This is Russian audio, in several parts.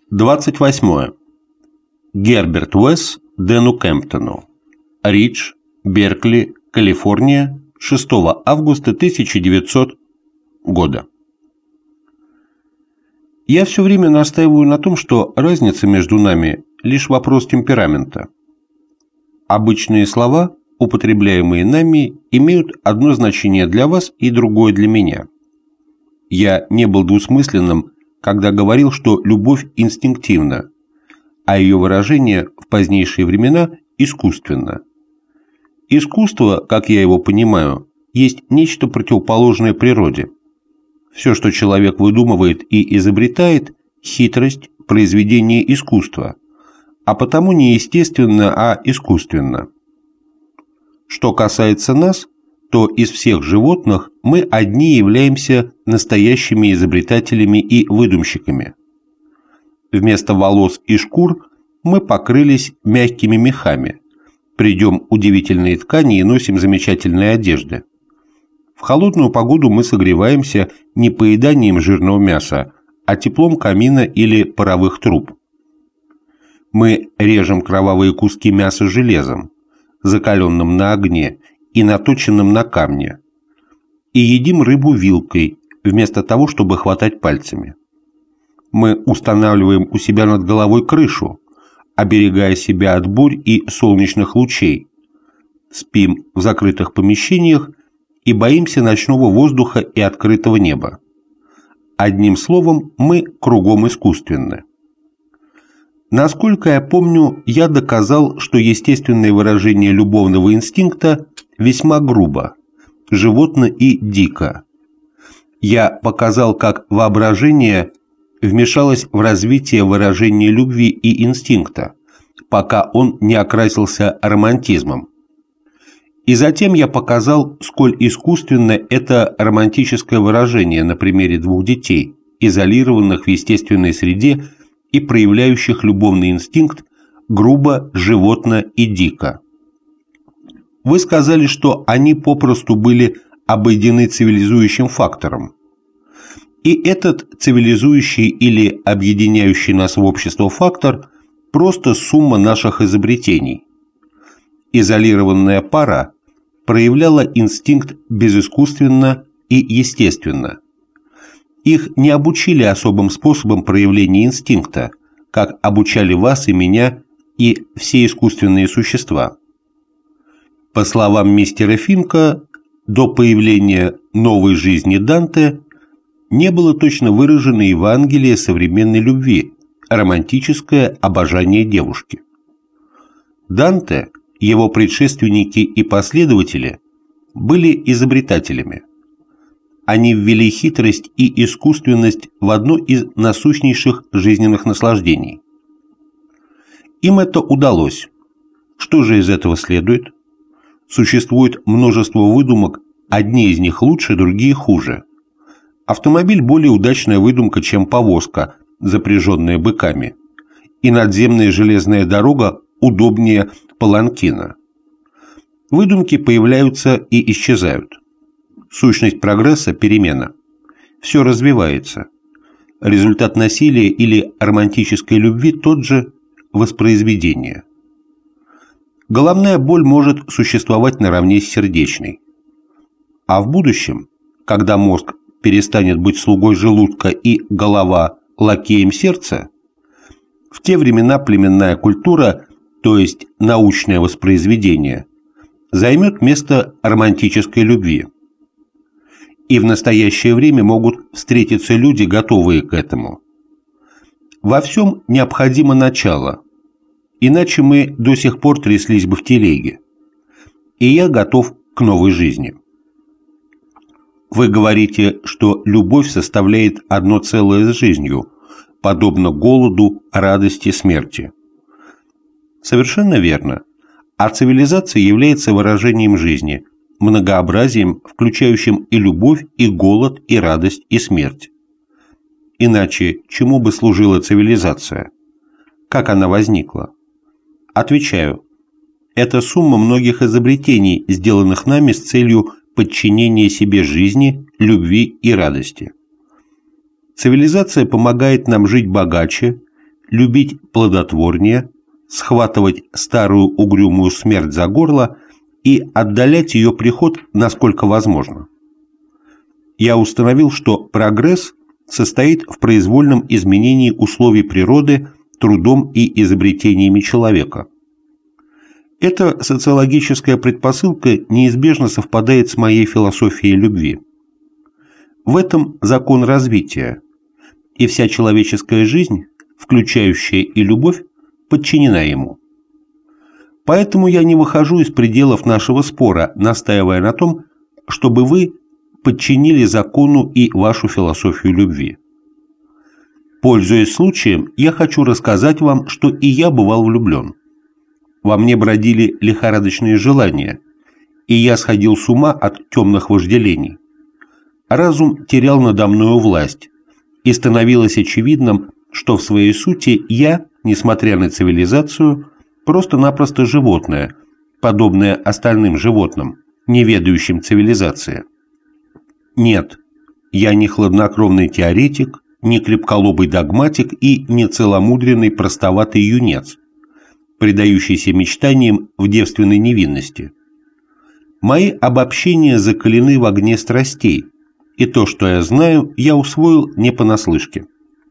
28. Герберт Уэс Дэну Кемптону. Ридж, Беркли, Калифорния, 6 августа 1900 года. Я все время настаиваю на том, что разница между нами – лишь вопрос темперамента. Обычные слова, употребляемые нами, имеют одно значение для вас и другое для меня. Я не был двусмысленным, когда говорил, что любовь инстинктивна, а ее выражение в позднейшие времена искусственно. Искусство, как я его понимаю, есть нечто противоположное природе. Все, что человек выдумывает и изобретает – хитрость, произведение искусства, а потому не естественно, а искусственно. Что касается нас, то из всех животных мы одни являемся настоящими изобретателями и выдумщиками. Вместо волос и шкур мы покрылись мягкими мехами, придем удивительные ткани и носим замечательные одежды. В холодную погоду мы согреваемся не поеданием жирного мяса, а теплом камина или паровых труб. Мы режем кровавые куски мяса железом, закаленным на огне и наточенным на камне, и едим рыбу вилкой, вместо того, чтобы хватать пальцами. Мы устанавливаем у себя над головой крышу, оберегая себя от бурь и солнечных лучей, спим в закрытых помещениях и боимся ночного воздуха и открытого неба. Одним словом, мы кругом искусственны. Насколько я помню, я доказал, что естественное выражение любовного инстинкта весьма грубо, животно и дико. Я показал, как воображение вмешалось в развитие выражения любви и инстинкта, пока он не окрасился романтизмом. И затем я показал, сколь искусственно это романтическое выражение на примере двух детей, изолированных в естественной среде и проявляющих любовный инстинкт грубо, животно и дико. Вы сказали, что они попросту были обойдены цивилизующим фактором. И этот цивилизующий или объединяющий нас в общество фактор – просто сумма наших изобретений. Изолированная пара проявляла инстинкт безыскусственно и естественно. Их не обучили особым способом проявления инстинкта, как обучали вас и меня и все искусственные существа. По словам мистера Финка, до появления новой жизни Данте не было точно выражено Евангелие современной любви, романтическое обожание девушки. Данте, его предшественники и последователи были изобретателями. Они ввели хитрость и искусственность в одно из насущнейших жизненных наслаждений. Им это удалось. Что же из этого следует? Существует множество выдумок, одни из них лучше, другие хуже. Автомобиль более удачная выдумка, чем повозка, запряженная быками, и надземная железная дорога удобнее паланкина. Выдумки появляются и исчезают. Сущность прогресса – перемена. Все развивается. Результат насилия или романтической любви тот же – воспроизведение. Головная боль может существовать наравне с сердечной. А в будущем, когда мозг перестанет быть слугой желудка и голова лакеем сердца, в те времена племенная культура, то есть научное воспроизведение, займет место романтической любви. И в настоящее время могут встретиться люди, готовые к этому. Во всем необходимо начало, иначе мы до сих пор тряслись бы в телеге. И я готов к новой жизни. Вы говорите, что любовь составляет одно целое с жизнью, подобно голоду, радости, смерти. Совершенно верно. А цивилизация является выражением жизни, многообразием, включающим и любовь, и голод, и радость, и смерть. Иначе чему бы служила цивилизация? Как она возникла? Отвечаю, это сумма многих изобретений, сделанных нами с целью подчинения себе жизни, любви и радости. Цивилизация помогает нам жить богаче, любить плодотворнее, схватывать старую угрюмую смерть за горло и отдалять ее приход насколько возможно. Я установил, что прогресс состоит в произвольном изменении условий природы трудом и изобретениями человека. Эта социологическая предпосылка неизбежно совпадает с моей философией любви. В этом закон развития, и вся человеческая жизнь, включающая и любовь, подчинена ему. Поэтому я не выхожу из пределов нашего спора, настаивая на том, чтобы вы подчинили закону и вашу философию любви. Пользуясь случаем, я хочу рассказать вам, что и я бывал влюблен. Во мне бродили лихорадочные желания, и я сходил с ума от темных вожделений. Разум терял надо мною власть, и становилось очевидным, что в своей сути я, несмотря на цивилизацию, просто-напросто животное, подобное остальным животным, не ведающим цивилизации. Нет, я не хладнокровный теоретик, не крепколобый догматик и не целомудренный простоватый юнец, предающийся мечтаниям в девственной невинности. Мои обобщения закалены в огне страстей, и то, что я знаю, я усвоил не понаслышке.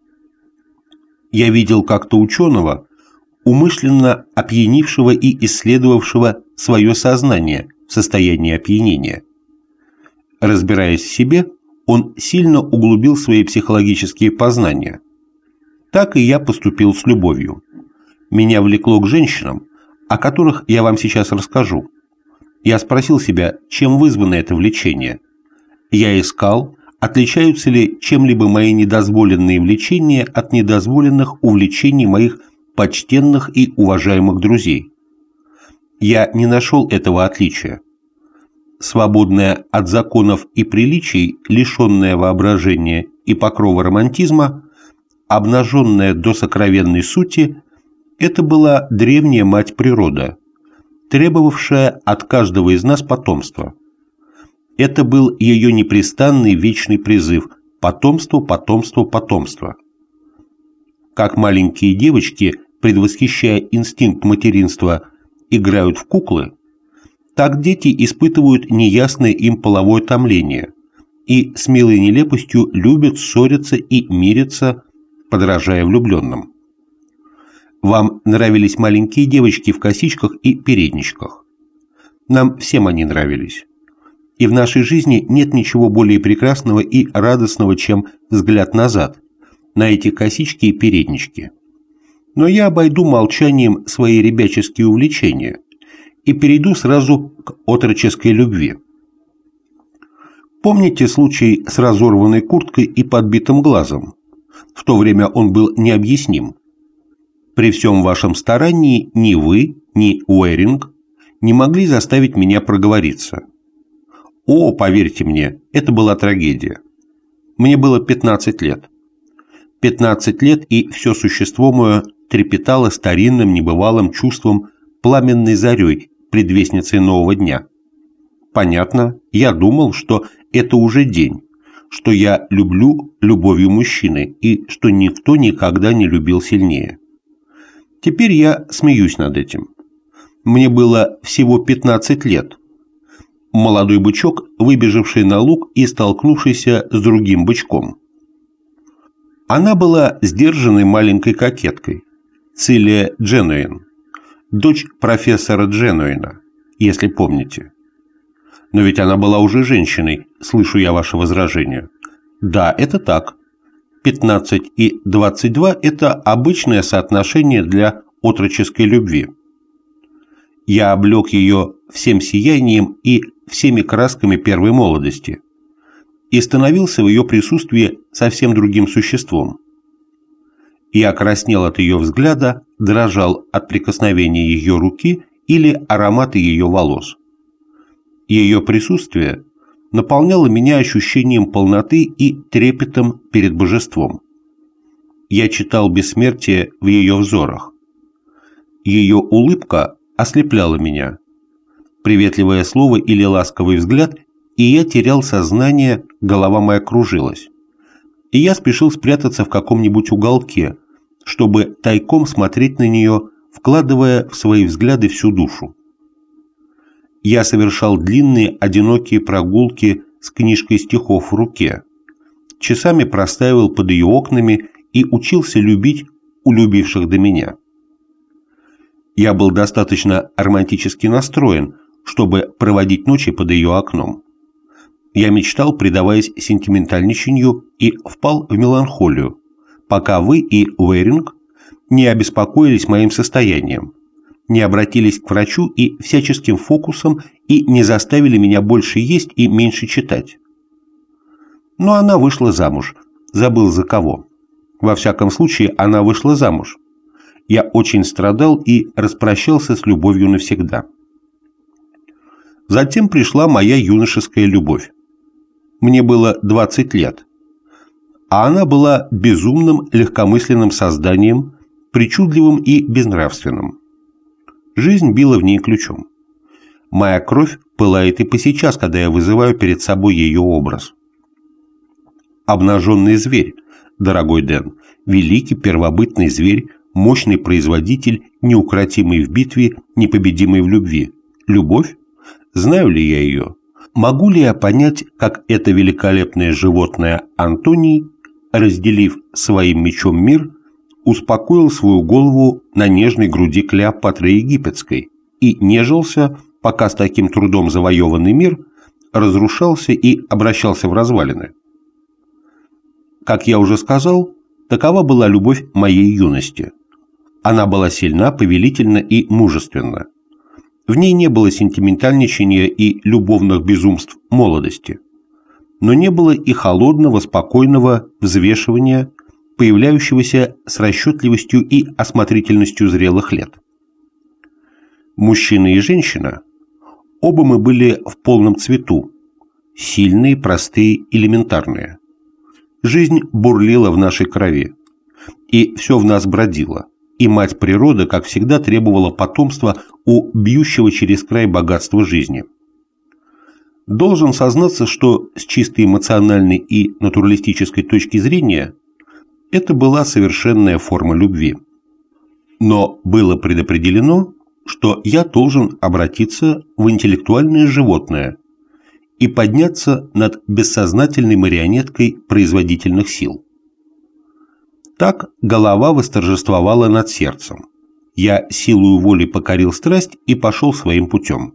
Я видел как-то ученого, умышленно опьянившего и исследовавшего свое сознание в состоянии опьянения. Разбираясь в себе, он сильно углубил свои психологические познания. Так и я поступил с любовью. Меня влекло к женщинам, о которых я вам сейчас расскажу. Я спросил себя, чем вызвано это влечение. Я искал, отличаются ли чем-либо мои недозволенные влечения от недозволенных увлечений моих почтенных и уважаемых друзей. Я не нашел этого отличия. Свободная от законов и приличий, лишенная воображения и покрова романтизма, обнаженная до сокровенной сути, это была древняя мать природа, требовавшая от каждого из нас потомства. Это был ее непрестанный вечный призыв «потомство, потомство, потомство». Как маленькие девочки, предвосхищая инстинкт материнства, играют в куклы, так дети испытывают неясное им половое томление и с милой нелепостью любят, ссорятся и мирятся, подражая влюбленным. Вам нравились маленькие девочки в косичках и передничках. Нам всем они нравились. И в нашей жизни нет ничего более прекрасного и радостного, чем взгляд назад, на эти косички и переднички. Но я обойду молчанием свои ребяческие увлечения и перейду сразу к отроческой любви. Помните случай с разорванной курткой и подбитым глазом? В то время он был необъясним. При всем вашем старании ни вы, ни Уэринг не могли заставить меня проговориться. О, поверьте мне, это была трагедия. Мне было 15 лет. 15 лет, и все существо мое трепетало старинным небывалым чувством пламенной зарей, предвестницей нового дня. Понятно, я думал, что это уже день, что я люблю любовью мужчины и что никто никогда не любил сильнее. Теперь я смеюсь над этим. Мне было всего 15 лет. Молодой бычок, выбежавший на луг и столкнувшийся с другим бычком. Она была сдержанной маленькой кокеткой, Цилия Дженуин, дочь профессора Дженуина, если помните. Но ведь она была уже женщиной, слышу я ваше возражение. Да, это так. 15 и 22 – это обычное соотношение для отроческой любви. Я облег ее всем сиянием и всеми красками первой молодости и становился в ее присутствии совсем другим существом. Я краснел от ее взгляда, дрожал от прикосновения ее руки или аромата ее волос. Ее присутствие наполняло меня ощущением полноты и трепетом перед божеством. Я читал бессмертие в ее взорах. Ее улыбка ослепляла меня. Приветливое слово или ласковый взгляд, и я терял сознание, голова моя кружилась. И я спешил спрятаться в каком-нибудь уголке, чтобы тайком смотреть на нее, вкладывая в свои взгляды всю душу. Я совершал длинные одинокие прогулки с книжкой стихов в руке, часами простаивал под ее окнами и учился любить у любивших до меня. Я был достаточно романтически настроен, чтобы проводить ночи под ее окном. Я мечтал, предаваясь сентиментальничанию, и впал в меланхолию, пока вы и Уэринг не обеспокоились моим состоянием, не обратились к врачу и всяческим фокусом и не заставили меня больше есть и меньше читать. Но она вышла замуж, забыл за кого. Во всяком случае, она вышла замуж. Я очень страдал и распрощался с любовью навсегда. Затем пришла моя юношеская любовь. Мне было 20 лет, а она была безумным, легкомысленным созданием, причудливым и безнравственным. Жизнь била в ней ключом. Моя кровь пылает и по сейчас, когда я вызываю перед собой ее образ. Обнаженный зверь, дорогой Дэн, великий первобытный зверь, мощный производитель, неукротимый в битве, непобедимый в любви. Любовь? Знаю ли я ее? Могу ли я понять, как это великолепное животное Антоний, разделив своим мечом мир, успокоил свою голову на нежной груди Клеопатры Египетской и нежился, пока с таким трудом завоеванный мир разрушался и обращался в развалины? Как я уже сказал, такова была любовь моей юности. Она была сильна, повелительна и мужественна. В ней не было сентиментальничания и любовных безумств молодости, но не было и холодного, спокойного взвешивания, появляющегося с расчетливостью и осмотрительностью зрелых лет. Мужчина и женщина, оба мы были в полном цвету, сильные, простые, элементарные. Жизнь бурлила в нашей крови, и все в нас бродило. И мать природа, как всегда, требовала потомства у бьющего через край богатства жизни. Должен сознаться, что с чисто эмоциональной и натуралистической точки зрения это была совершенная форма любви. Но было предопределено, что я должен обратиться в интеллектуальное животное и подняться над бессознательной марионеткой производительных сил. Так голова восторжествовала над сердцем. Я силою воли покорил страсть и пошел своим путем.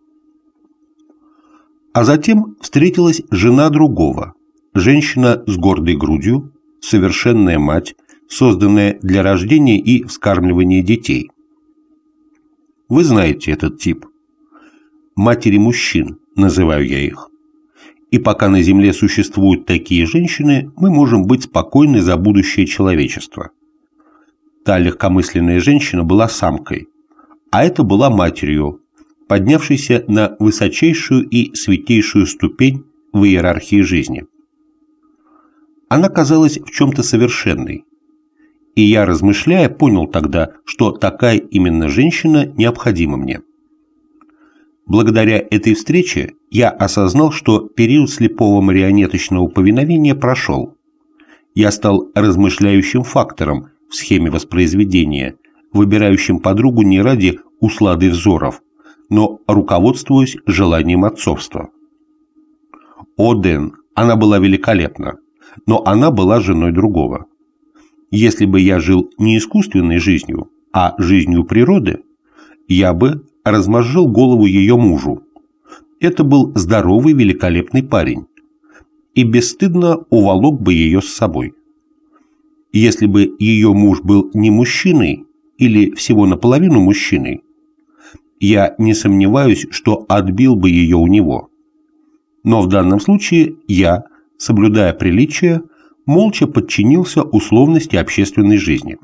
А затем встретилась жена другого, женщина с гордой грудью, совершенная мать, созданная для рождения и вскармливания детей. Вы знаете этот тип. Матери мужчин, называю я их. И пока на Земле существуют такие женщины, мы можем быть спокойны за будущее человечества. Та легкомысленная женщина была самкой, а это была матерью, поднявшейся на высочайшую и святейшую ступень в иерархии жизни. Она казалась в чем-то совершенной, и я, размышляя, понял тогда, что такая именно женщина необходима мне. Благодаря этой встрече я осознал, что период слепого марионеточного повиновения прошел. Я стал размышляющим фактором в схеме воспроизведения, выбирающим подругу не ради услады взоров, но руководствуясь желанием отцовства. О, Дэн, она была великолепна, но она была женой другого. Если бы я жил не искусственной жизнью, а жизнью природы, я бы размозжил голову ее мужу. Это был здоровый, великолепный парень. И бесстыдно уволок бы ее с собой. Если бы ее муж был не мужчиной или всего наполовину мужчиной, я не сомневаюсь, что отбил бы ее у него. Но в данном случае я, соблюдая приличия, молча подчинился условности общественной жизни.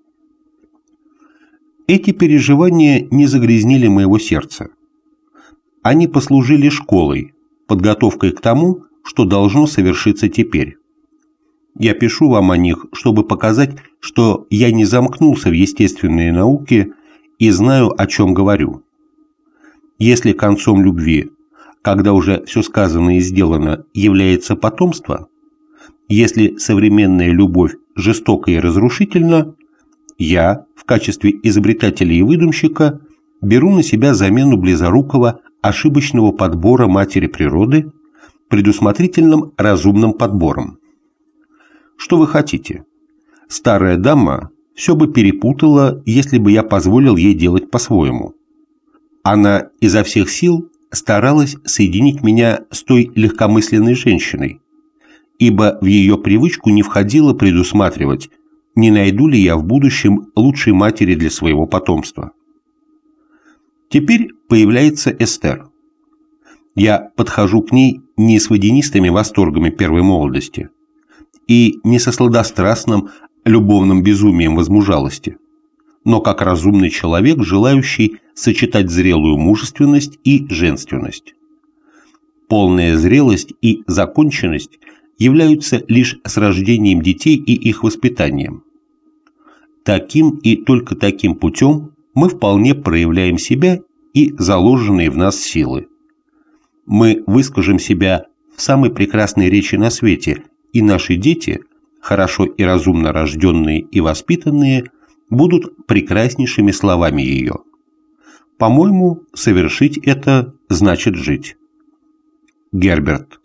Эти переживания не загрязнили моего сердца. Они послужили школой, подготовкой к тому, что должно совершиться теперь. Я пишу вам о них, чтобы показать, что я не замкнулся в естественные науки и знаю, о чем говорю. Если концом любви, когда уже все сказано и сделано, является потомство, если современная любовь жестока и разрушительна, я в качестве изобретателя и выдумщика беру на себя замену близорукого ошибочного подбора матери природы предусмотрительным разумным подбором. Что вы хотите? Старая дама все бы перепутала, если бы я позволил ей делать по-своему. Она изо всех сил старалась соединить меня с той легкомысленной женщиной, ибо в ее привычку не входило предусматривать, не найду ли я в будущем лучшей матери для своего потомства. Теперь появляется Эстер. Я подхожу к ней не с водянистыми восторгами первой молодости и не со сладострастным любовным безумием возмужалости, но как разумный человек, желающий сочетать зрелую мужественность и женственность. Полная зрелость и законченность являются лишь с рождением детей и их воспитанием. Таким и только таким путем мы вполне проявляем себя и заложенные в нас силы. Мы выскажем себя в самой прекрасной речи на свете, и наши дети, хорошо и разумно рожденные и воспитанные, будут прекраснейшими словами ее. По-моему, совершить это значит жить. Герберт.